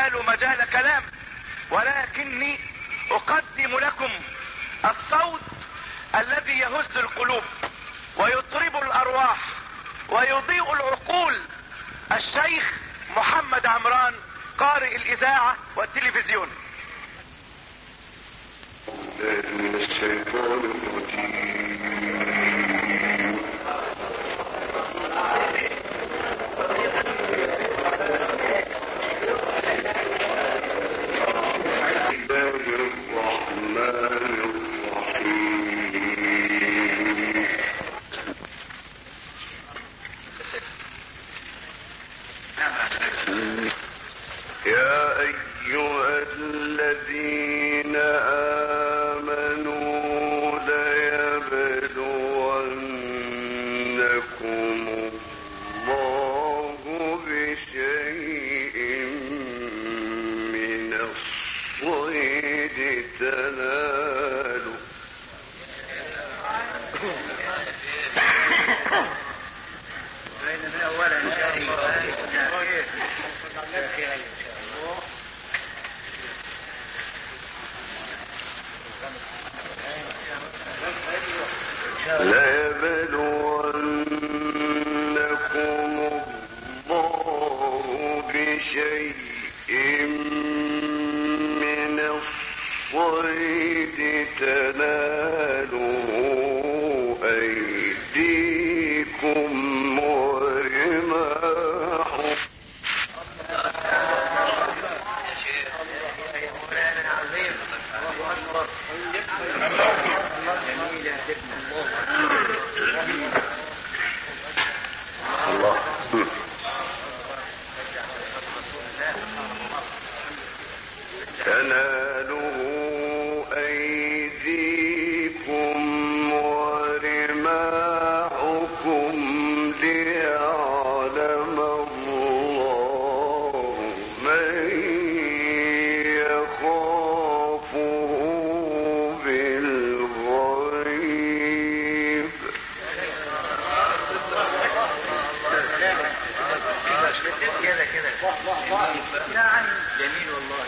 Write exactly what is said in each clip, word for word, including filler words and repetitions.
المجال مجال كلام، ولكني اقدم لكم الصوت الذي يهز القلوب ويطرب الارواح ويضيء العقول، الشيخ محمد عمران قارئ الاذاعة والتلفزيون. من الشيطان الرجيم. يا أيها الذين آمنوا ليبلونكم الله بشيء من الصيد تنالوا ليبلونكم الله بشيء من الصيد تناله أيديكم ورماحكم. تناله أيديكم ورماحكم ليعلم الله من يخافه بالغيب. كده كده نعم جميل والله.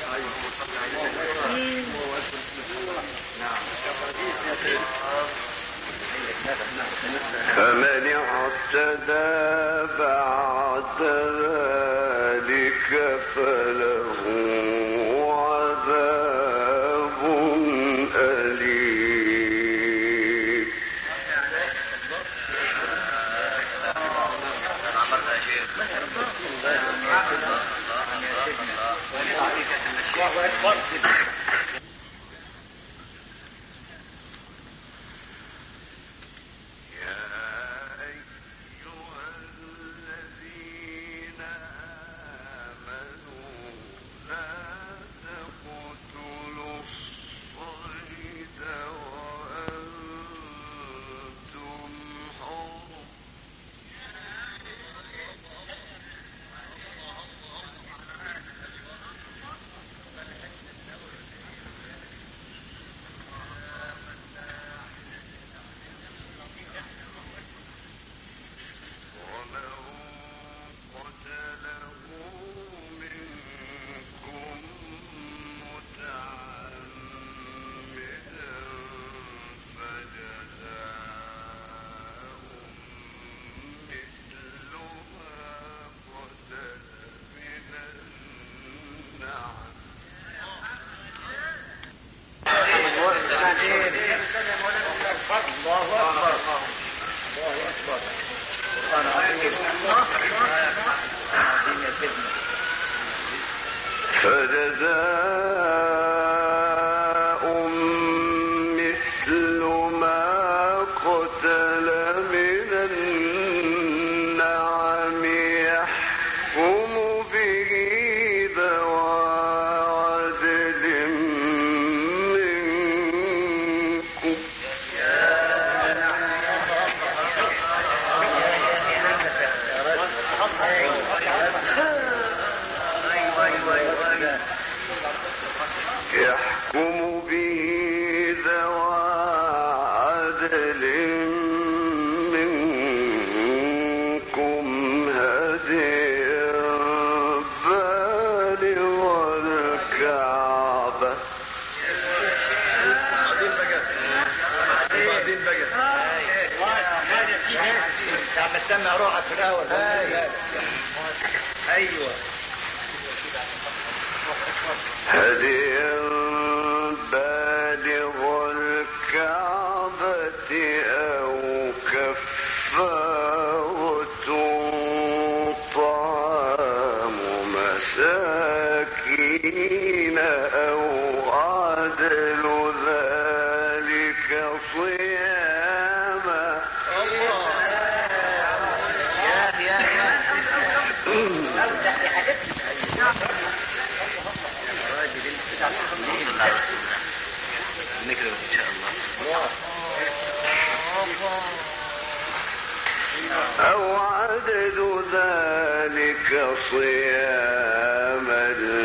فمن اعتدى بعد ذلك فله عذاب أليم. فجزاء مثل ما قتل من النعم يحكم به ذوى عدل منكم. يحكم به ذوى عدل منكم هديا بالغ عم تسمع روحك في الاول. ايوه هديا بالغ الكعبة أو كفارة طعام مساكين أو عدل ذلك صياما. نكرم ان شاء الله. أو عدد ذلك صياما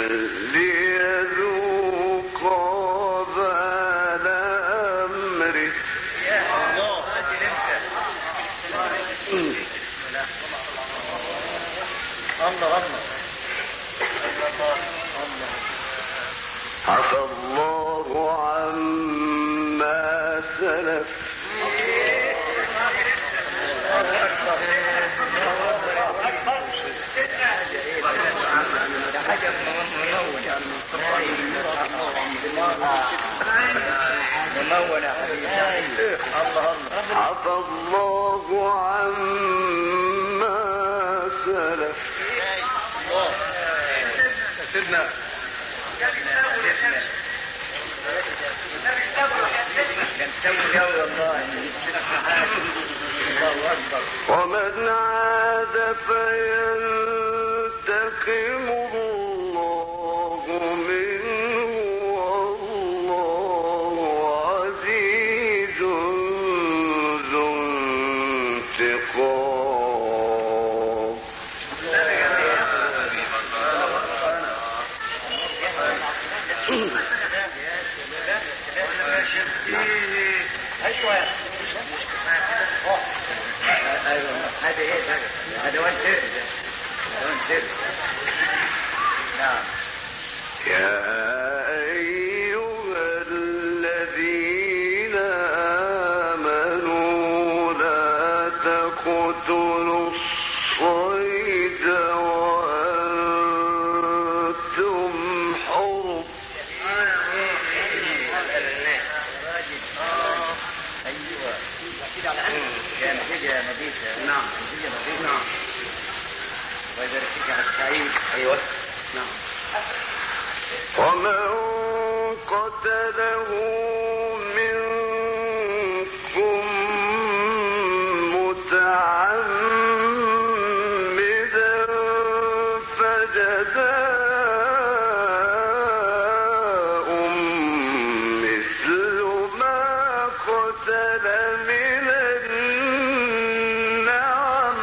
ليذوق وبال أمره. الله الله عفى الله عما سلف. عفى الله عما سلف. سيدنا ومن عاد فينتقم الله منه والله عزيز ذو انتقام. هذا ايه هذا وين سر وين سر. نعم. يا أيها الذين آمنوا لا تقتلوا الصيد وأنتم حرم. يا نتيجة يا نبيسة. نعم نتيجة نبيسة. نعم ويبارك فيك على السعيد. ايوه نعم. ومن قتله منكم متعمدا فجزاء مثل ما قتل من النعم.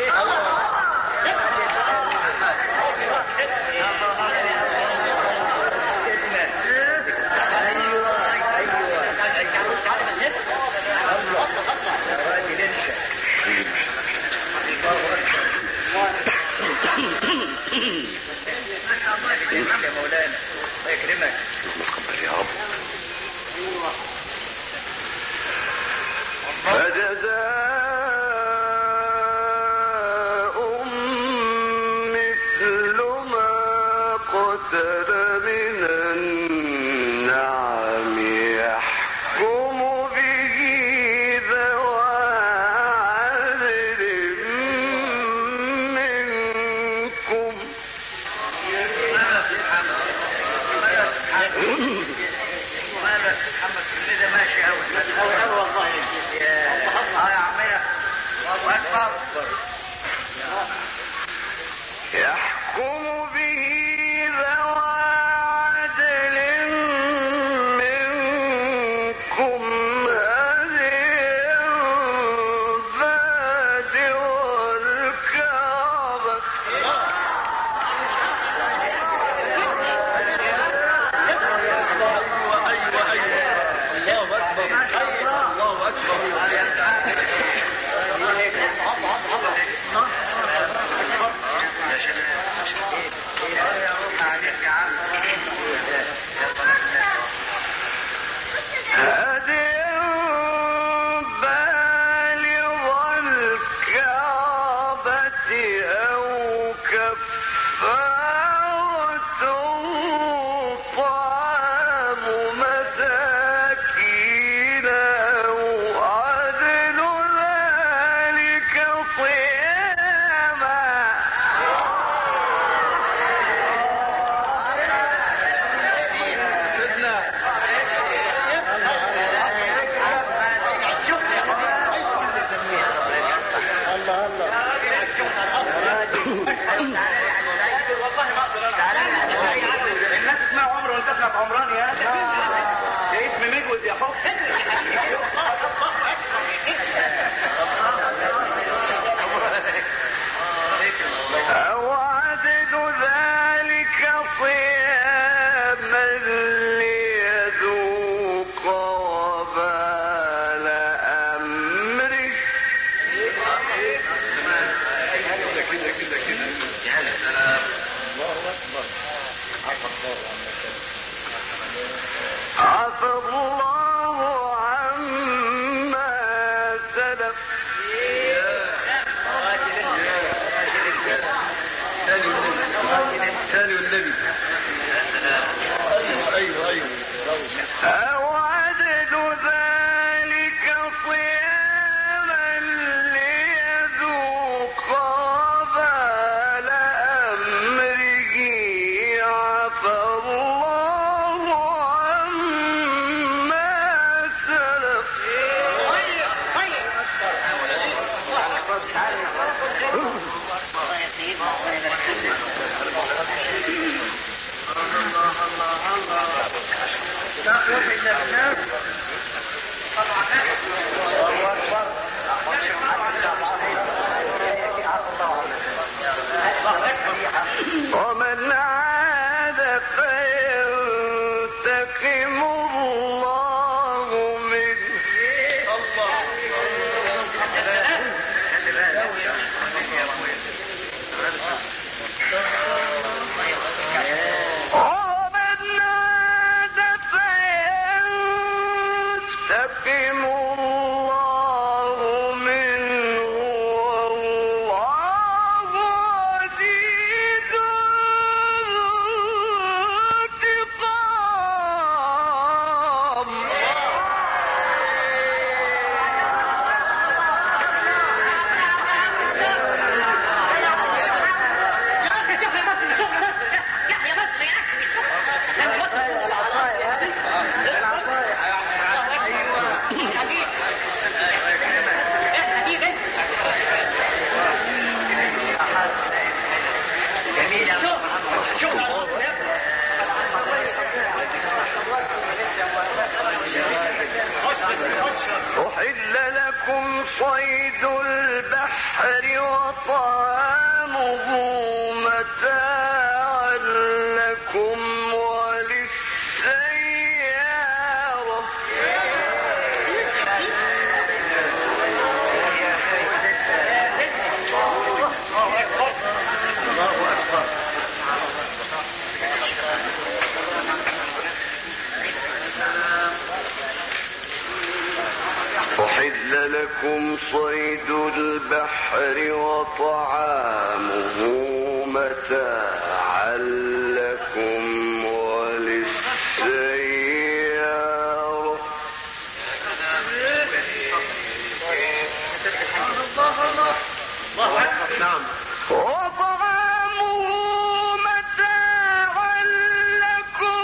يا مولانا الله يكرمك. يا رب. فجزاء مثل ما قتل من النعم يحكم به ذوى عدل منكم. محمد كل ده ماشي قوي والله. يا سلف. ثاني والنبي. ايوه ايوه ايوه. أو عدل ذلك صياما ليذوق وبال أمره عفى الله عما سلف. ومن عاد فينتقم الله منه. ومن عاد فينتقم الله منه والله عزيز انتقام. أحل لكم صيد البحر وطعامه متاعا لكم وللسيارة. أحل لكم صيد البحر وطعامه متاعا لكم وللسيارة. نعم. وطعامه متاعا لكم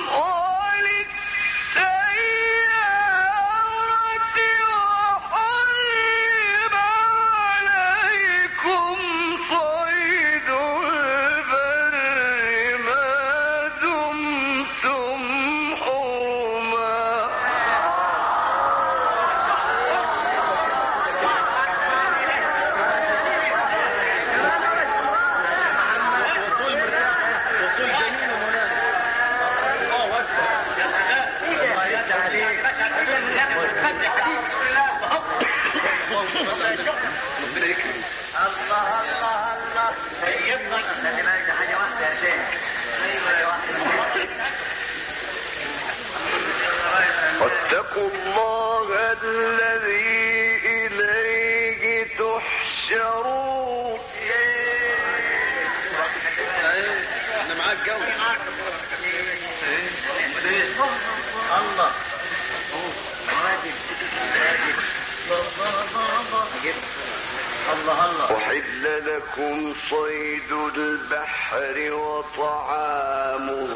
وللسيارة وحرم عليكم صيد البر ما دمتم حرما. الله الله الله. سيدنا خلي بالك حاجه واحده يا شيخ. واتقوا الله الذي إليه تحشرون. انا معاك جو. الله. الله الله. أحل لكم صيد البحر وطعامه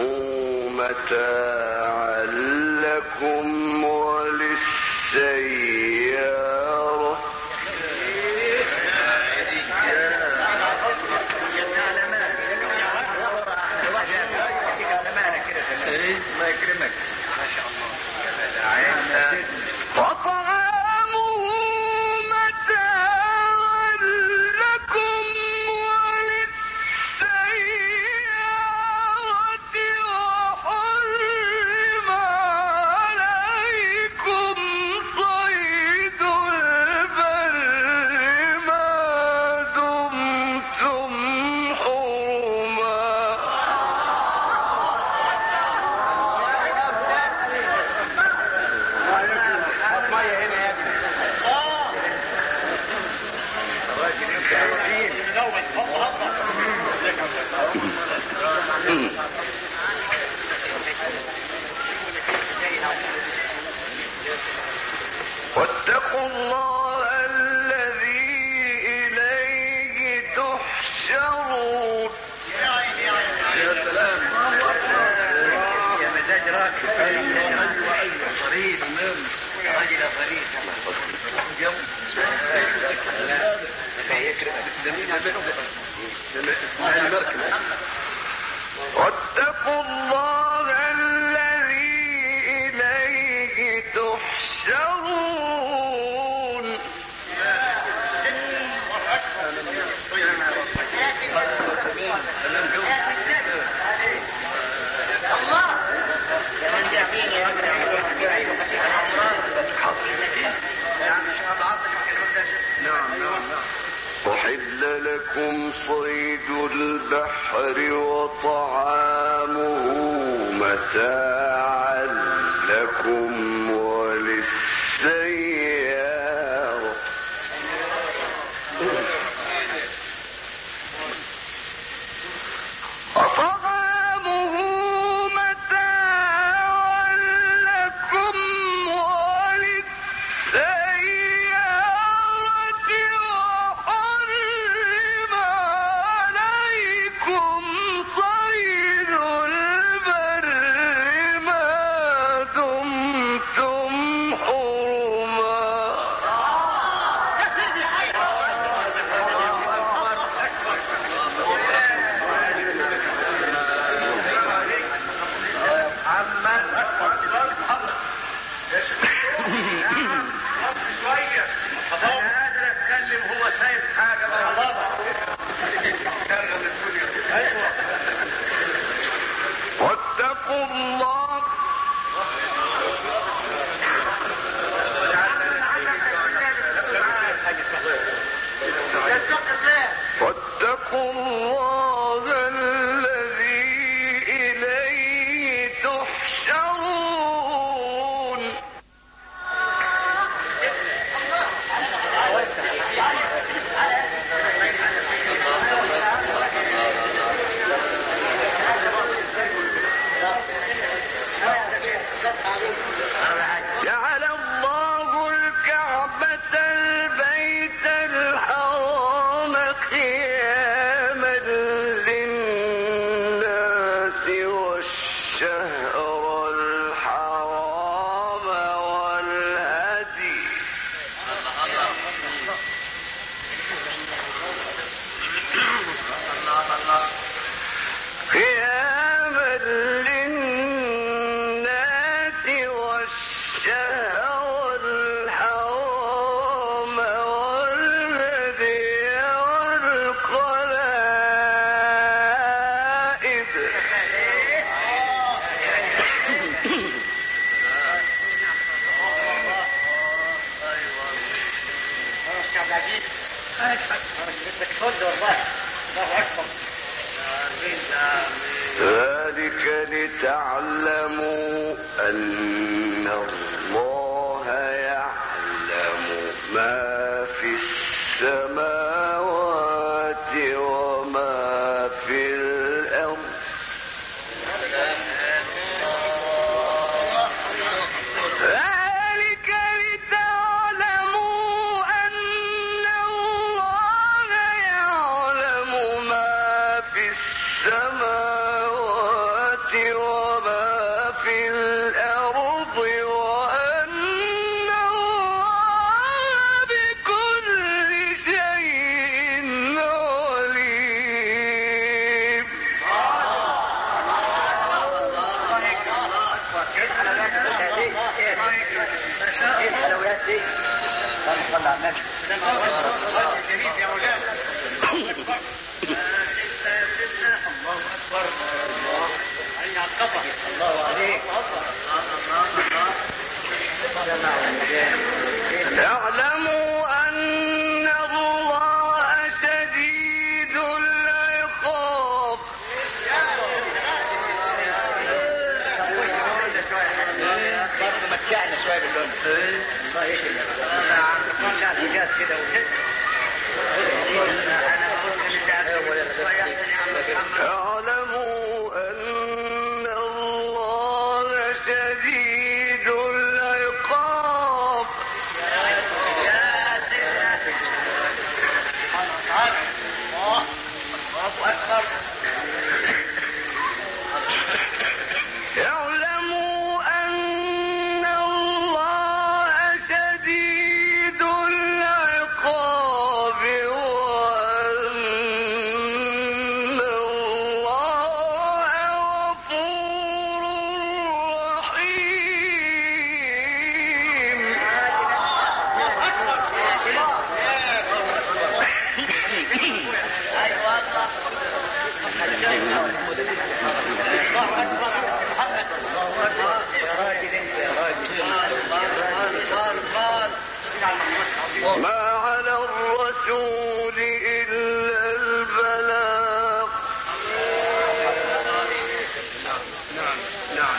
متاعا لكم وللسيارة. ما يكرمك. ما شاء الله. وطعامه متاعا لكم وللسيارة وحرم عليكم واتقوا الله الذي إليه تحشرون. يا سلام يا مزاج راكب. ايوه ايوه صريح راجل صريح. واتقوا الله الذي إليه تحشرون. أحل لكم صيد البحر وطعامه متاعا لكم وللسيارة. وطعامه متاعا لكم وللسيارة وحرم عليكم صيد البر ما دمتم حرما. هو سايب حاجه واتقوا الله واتقوا الله الذي إليه تحشرون. جعل الله الكعبة البيت الحرام قياما للناس والشهر الحرام والهدي قياما للناس والشهر الحرام والهدي والقلائد. ذلك لتعلموا أن الله يعلم ما في السماوات وما في الأرض. ذلك لتعلموا أن الله يعلم ما في السماوات وما في الأرض وأن الله بكل شيء عليم. اعلموا أن الله شديد العقاب. متعنا شويه باللون. الله يشفيك. متعنا جاز كده اعلموا أن الله شديد العقاب. ما على الرسول إلا البلاغ. نعم نعم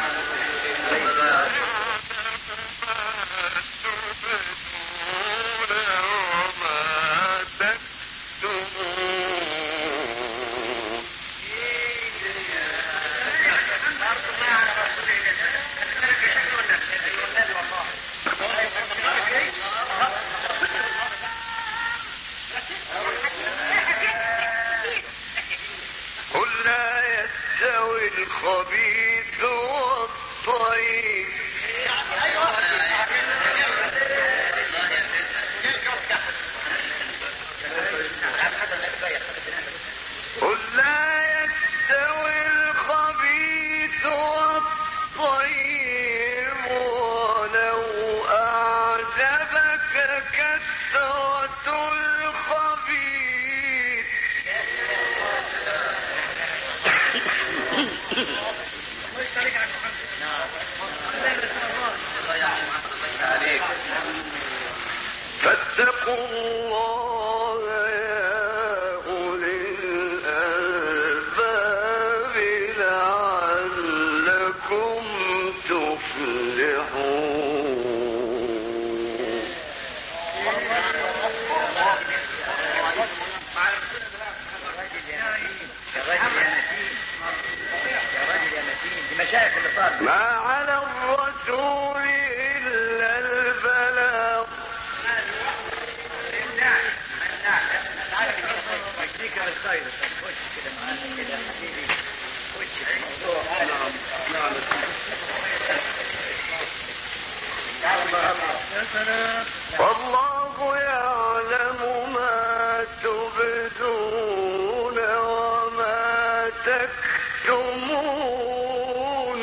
قل لا يستوي الخبيث والطيب. قل لا يستوي الخبيث والطيب ولو أعجبك كثرة الخبيث. فاتقوا الله يا أولي الألباب لعلكم تفلحون. ما على الرسول إلا البلاغ. والله يعلم ما تبدون وما تكتمون.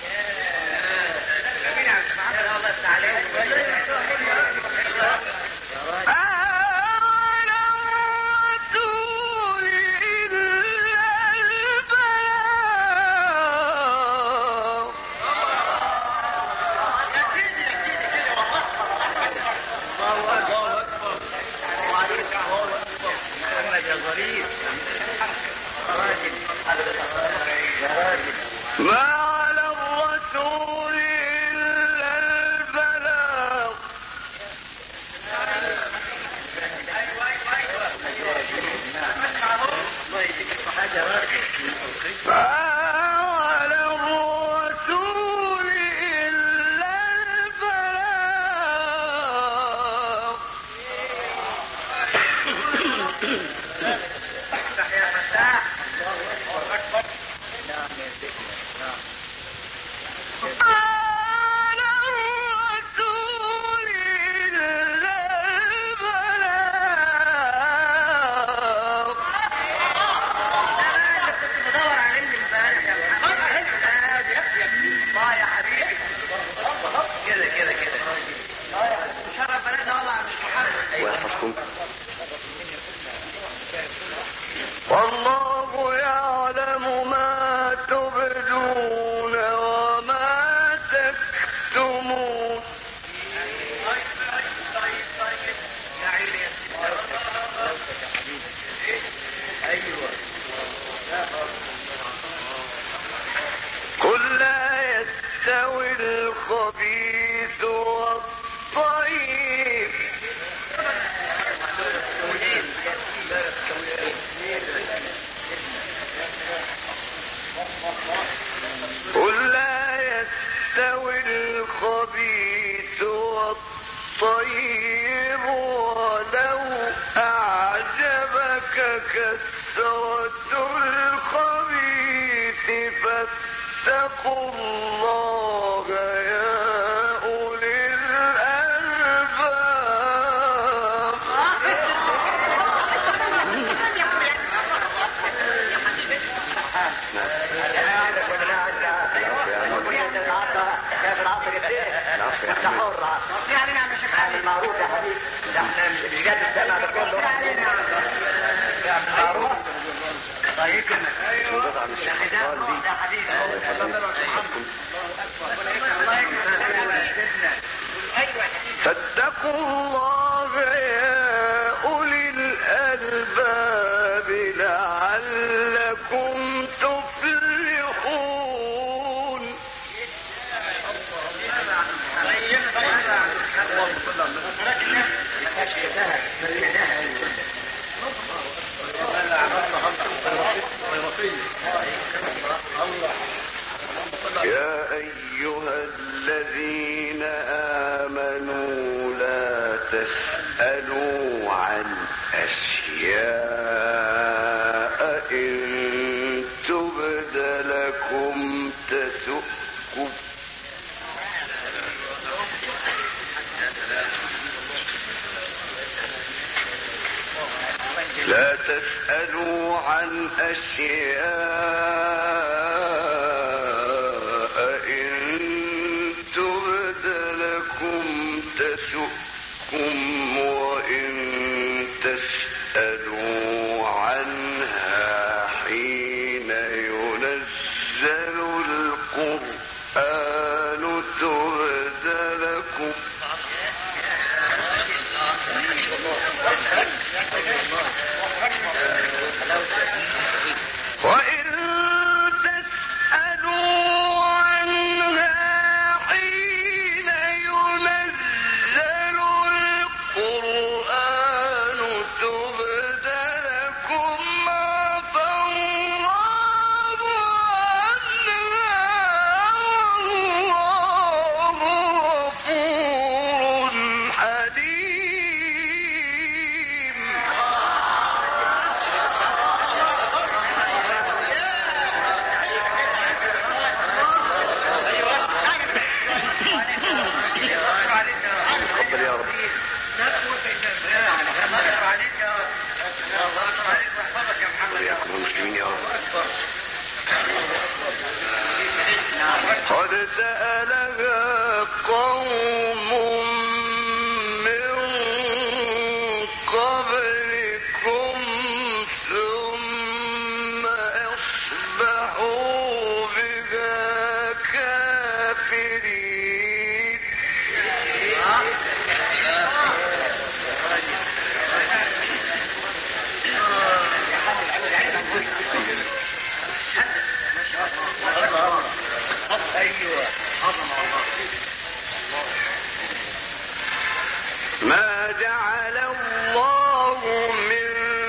ما على الرسول إلا البلاغ. ما على الرسول إلا البلاغ. والله يعلم ما تبدون وما تكتمون. قل لا يستوي الخبيث والطيب. قل لا يستوي الخبيث والطيب ولو أعجبك كثرة الخبيث فاتقوا الله يا أولي الألباب. المعروف يا حبيبي، احنا مش بجد السمع ده كله معروف. طيب ايوه يا حبيبي فاتقوا الله تسألوا عن أشياء إن تبد لكم تسؤكم لا تسألوا عن أشياء إن تبد لكم تسؤكم وإن تسألوا عنها حين ينزل القرآن تبد لكم وإن تسألوا عنها حين ينزل القرآن تبد لكم عفى الله عنها والله غفور حليم. تفضل يا رب. وإياكم المسلمين يا رب. قد سألها قوم من قبلكم ثم أصبحوا بها كافرين. ما جعل الله من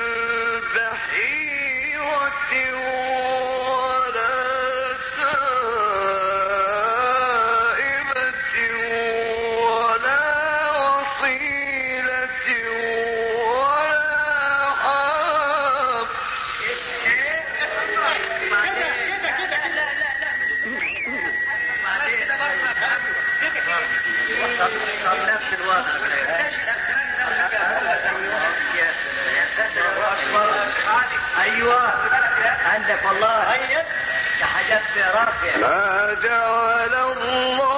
بحيرة ولا سائبة ولا وصيلة ولا حام نفس الوضع. ايوه عندك والله. حاجات رافعه. ما جعل الله